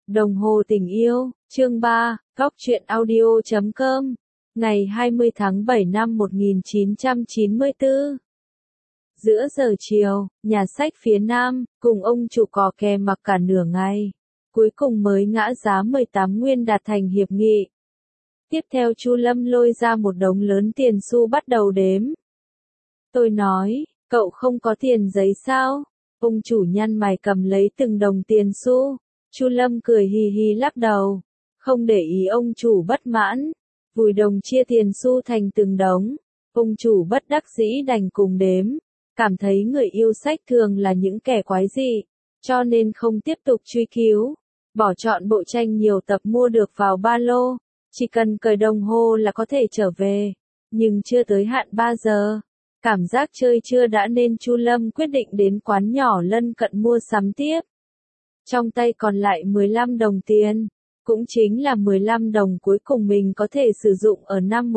Đồng hồ tình yêu, chương 3, Góc truyện audio.com, ngày 20 tháng 7 năm 1994. Giữa giờ chiều, nhà sách phía Nam, cùng ông chủ cò kè mặc cả nửa ngày. Cuối cùng mới ngã giá 18 nguyên đạt thành hiệp nghị. Tiếp theo Chu Lâm lôi ra một đống lớn tiền xu bắt đầu đếm. Tôi nói, cậu không có tiền giấy sao? Ông chủ nhăn mày cầm lấy từng đồng tiền xu. Chu Lâm cười hì hì lắc đầu, không để ý ông chủ bất mãn, vùi đồng chia tiền xu thành từng đống. Ông chủ bất đắc dĩ đành cùng đếm, cảm thấy người yêu sách thường là những kẻ quái dị, cho nên không tiếp tục truy cứu, bỏ chọn bộ tranh nhiều tập mua được vào ba lô, chỉ cần cởi đồng hồ là có thể trở về, nhưng chưa tới hạn 3 giờ. Cảm giác chơi chưa đã nên Chu Lâm quyết định đến quán nhỏ lân cận mua sắm tiếp. Trong tay còn lại 15 đồng tiền, cũng chính là 15 đồng cuối cùng mình có thể sử dụng ở năm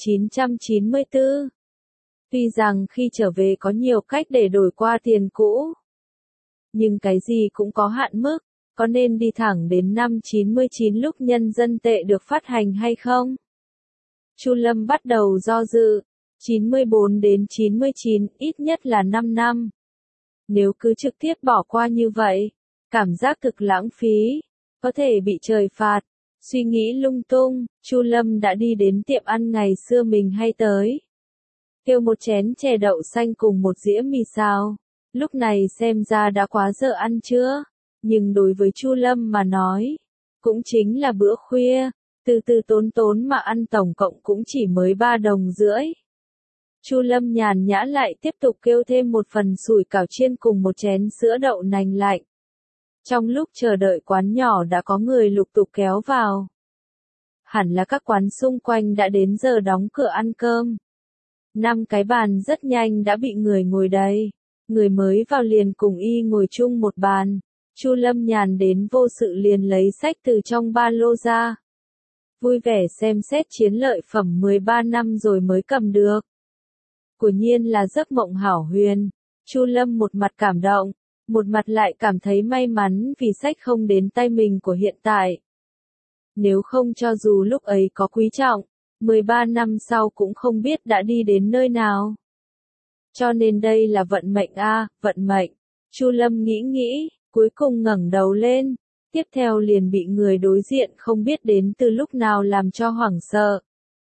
1994. Tuy rằng khi trở về có nhiều cách để đổi qua tiền cũ, nhưng cái gì cũng có hạn mức, có nên đi thẳng đến năm 99 lúc nhân dân tệ được phát hành hay không? Chu Lâm bắt đầu do dự, 94 đến 99 ít nhất là 5 năm. Nếu cứ trực tiếp bỏ qua như vậy, cảm giác cực lãng phí, có thể bị trời phạt. Suy nghĩ lung tung, Chu Lâm đã đi đến tiệm ăn ngày xưa mình hay tới. Kêu một chén chè đậu xanh cùng một dĩa mì xào. Lúc này xem ra đã quá giờ ăn trưa, nhưng đối với Chu Lâm mà nói, cũng chính là bữa khuya, từ từ tốn tốn mà ăn tổng cộng cũng chỉ mới 3 đồng rưỡi. Chu Lâm nhàn nhã lại tiếp tục kêu thêm một phần sủi cảo chiên cùng một chén sữa đậu nành lạnh. Trong lúc chờ đợi quán nhỏ đã có người lục tục kéo vào. Hẳn là các quán xung quanh đã đến giờ đóng cửa ăn cơm. 5 cái bàn rất nhanh đã bị người ngồi đầy. Người mới vào liền cùng y ngồi chung một bàn. Chu Lâm nhàn đến vô sự liền lấy sách từ trong ba lô ra. Vui vẻ xem xét chiến lợi phẩm 13 năm rồi mới cầm được. Quả nhiên là giấc mộng hảo huyền. Chu Lâm một mặt cảm động, một mặt lại cảm thấy may mắn vì sách không đến tay mình của hiện tại. Nếu không cho dù lúc ấy có quý trọng, 13 năm sau cũng không biết đã đi đến nơi nào. Cho nên đây là vận mệnh a, vận mệnh. Chu Lâm nghĩ, cuối cùng ngẩng đầu lên, tiếp theo liền bị người đối diện không biết đến từ lúc nào làm cho hoảng sợ.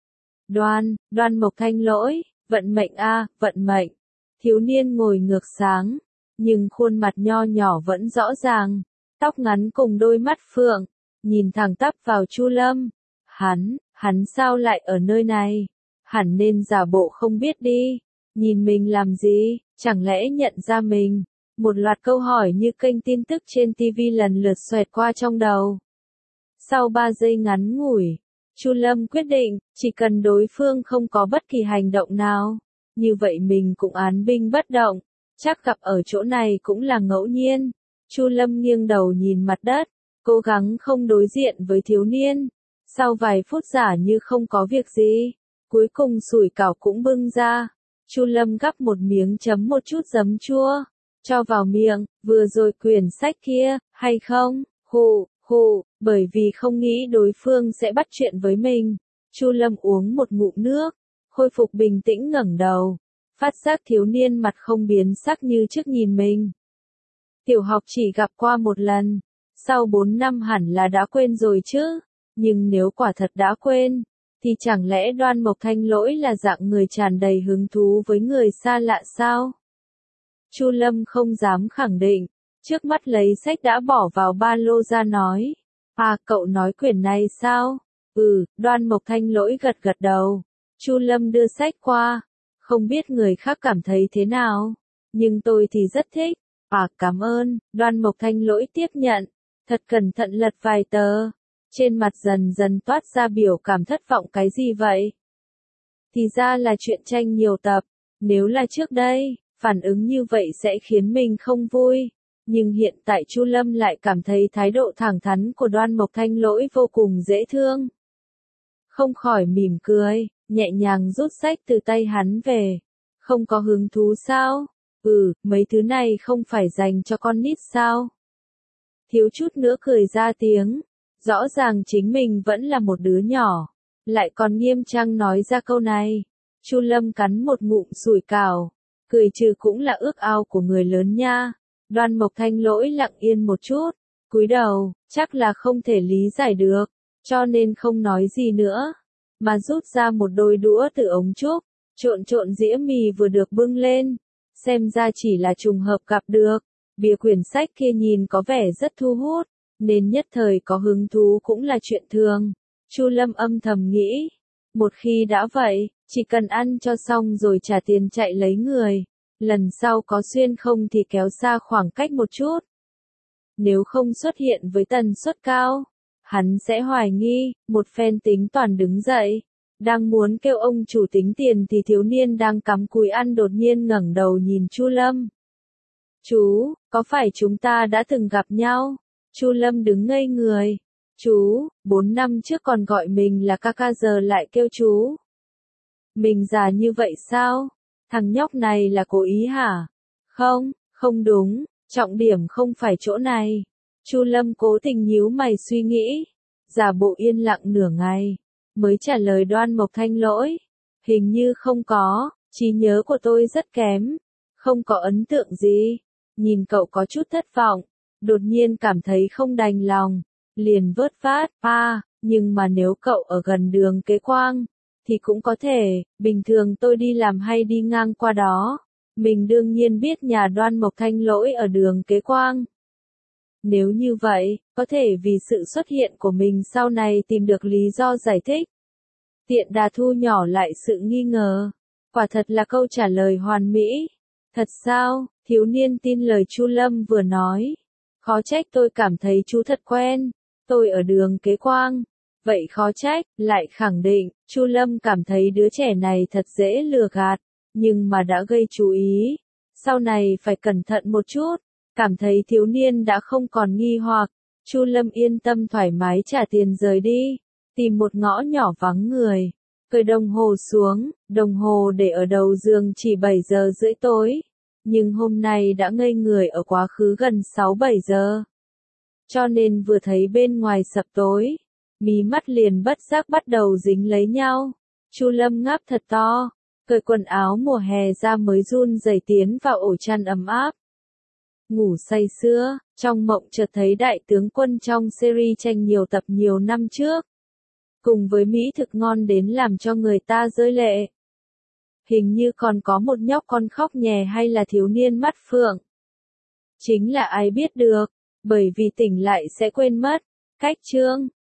Đoan Mộc Thanh Lỗi, vận mệnh a, vận mệnh. Thiếu niên ngồi ngược sáng, nhưng khuôn mặt nho nhỏ vẫn rõ ràng, tóc ngắn cùng đôi mắt phượng, nhìn thẳng tắp vào Chu Lâm. Hắn sao lại ở nơi này? Hẳn nên giả bộ không biết đi. Nhìn mình làm gì? Chẳng lẽ nhận ra mình? Một loạt câu hỏi như kênh tin tức trên TV lần lượt xoẹt qua trong đầu. Sau 3 giây ngắn ngủi, Chu Lâm quyết định, chỉ cần đối phương không có bất kỳ hành động nào, như vậy mình cũng án binh bất động, chắc gặp ở chỗ này cũng là ngẫu nhiên. Chu Lâm nghiêng đầu nhìn mặt đất, cố gắng không đối diện với thiếu niên. Sau vài phút giả như không có việc gì, cuối cùng sủi cảo cũng bưng ra. Chu Lâm gắp một miếng chấm một chút giấm chua, cho vào miệng. Vừa rồi quyển sách kia, hay không? Hù, bởi vì không nghĩ đối phương sẽ bắt chuyện với mình. Chu Lâm uống một ngụm nước, khôi phục bình tĩnh ngẩng đầu, phát giác thiếu niên mặt không biến sắc như trước nhìn mình. Tiểu học chỉ gặp qua một lần, sau 4 năm hẳn là đã quên rồi chứ, nhưng nếu quả thật đã quên, thì chẳng lẽ Đoan Mộc Thanh Lỗi là dạng người tràn đầy hứng thú với người xa lạ sao? Chu Lâm không dám khẳng định, trước mắt lấy sách đã bỏ vào ba lô ra nói. À, cậu nói quyển này sao? Đoan Mộc Thanh Lỗi gật đầu. Chu Lâm đưa sách qua, không biết người khác cảm thấy thế nào, nhưng tôi thì rất thích. À, cảm ơn. Đoan Mộc Thanh Lỗi tiếp nhận, thật cẩn thận lật vài tờ. Trên mặt dần dần toát ra biểu cảm thất vọng. Cái gì vậy? Thì ra là truyện tranh nhiều tập. Nếu là trước đây, phản ứng như vậy sẽ khiến mình không vui. Nhưng hiện tại Chu Lâm lại cảm thấy thái độ thẳng thắn của Đoan Mộc Thanh Lỗi vô cùng dễ thương. Không khỏi mỉm cười, nhẹ nhàng rút sách từ tay hắn về. Không có hứng thú sao? Mấy thứ này không phải dành cho con nít sao? thiếu chút nữa cười ra tiếng. Rõ ràng chính mình vẫn là một đứa nhỏ, lại còn nghiêm trang nói ra câu này. Chu Lâm cắn một ngụm sủi cảo, cười trừ cũng là ước ao của người lớn nha. Đoan Mộc Thanh Lỗi lặng yên một chút, cúi đầu, chắc là không thể lý giải được, cho nên không nói gì nữa, mà rút ra một đôi đũa từ ống trúc, trộn trộn dĩa mì vừa được bưng lên. Xem ra chỉ là trùng hợp gặp được, bìa quyển sách kia nhìn có vẻ rất thu hút, nên nhất thời có hứng thú cũng là chuyện thường. Chu Lâm âm thầm nghĩ, một khi đã vậy, chỉ cần ăn cho xong rồi trả tiền chạy lấy người, lần sau có xuyên không thì kéo xa khoảng cách một chút. Nếu không xuất hiện với tần suất cao, hắn sẽ hoài nghi. Một phen tính toán đứng dậy, đang muốn kêu ông chủ tính tiền thì thiếu niên đang cắm cúi ăn đột nhiên ngẩng đầu nhìn Chu Lâm. Chú, có phải chúng ta đã từng gặp nhau? Chu Lâm đứng ngây người. Chú, 4 năm trước còn gọi mình là ca ca giờ lại kêu chú. Mình già như vậy sao? Thằng nhóc này là cố ý hả? Không, không đúng, trọng điểm không phải chỗ này. Chu Lâm cố tình nhíu mày suy nghĩ, giả bộ yên lặng nửa ngày, mới trả lời Đoan Mộc Thanh Lỗi. Hình như không có, trí nhớ của tôi rất kém, không có ấn tượng gì. Nhìn cậu có chút thất vọng, đột nhiên cảm thấy không đành lòng, liền vớt vát, nhưng mà nếu cậu ở gần đường Kế Quang, thì cũng có thể, bình thường tôi đi làm hay đi ngang qua đó. Mình đương nhiên biết nhà Đoan Mộc Thanh Lỗi ở đường Kế Quang. Nếu như vậy, có thể vì sự xuất hiện của mình sau này tìm được lý do giải thích. Tiện đà thu nhỏ lại sự nghi ngờ. Quả thật là câu trả lời hoàn mỹ. Thật sao? Thiếu niên tin lời Chu Lâm vừa nói. Khó trách tôi cảm thấy chú thật quen. Tôi ở đường Kế Quang. Vậy khó trách, lại khẳng định, Chu Lâm cảm thấy đứa trẻ này thật dễ lừa gạt, nhưng mà đã gây chú ý. Sau này phải cẩn thận một chút. Cảm thấy thiếu niên đã không còn nghi hoặc, Chu Lâm yên tâm thoải mái trả tiền rời đi, tìm một ngõ nhỏ vắng người, cởi đồng hồ xuống, đồng hồ để ở đầu giường chỉ 7 giờ rưỡi tối, nhưng hôm nay đã ngây người ở quá khứ gần 6-7 giờ. Cho nên vừa thấy bên ngoài sập tối, mí mắt liền bất giác bắt đầu dính lấy nhau. Chu Lâm ngáp thật to, cởi quần áo mùa hè ra mới run rẩy tiến vào ổ chăn ấm áp. Ngủ say sưa, trong mộng chợt thấy đại tướng quân trong series tranh nhiều tập nhiều năm trước. Cùng với mỹ thực ngon đến làm cho người ta rơi lệ. Hình như còn có một nhóc con khóc nhè hay là thiếu niên mắt phượng. Chính là ai biết được, bởi vì tỉnh lại sẽ quên mất. Cách chương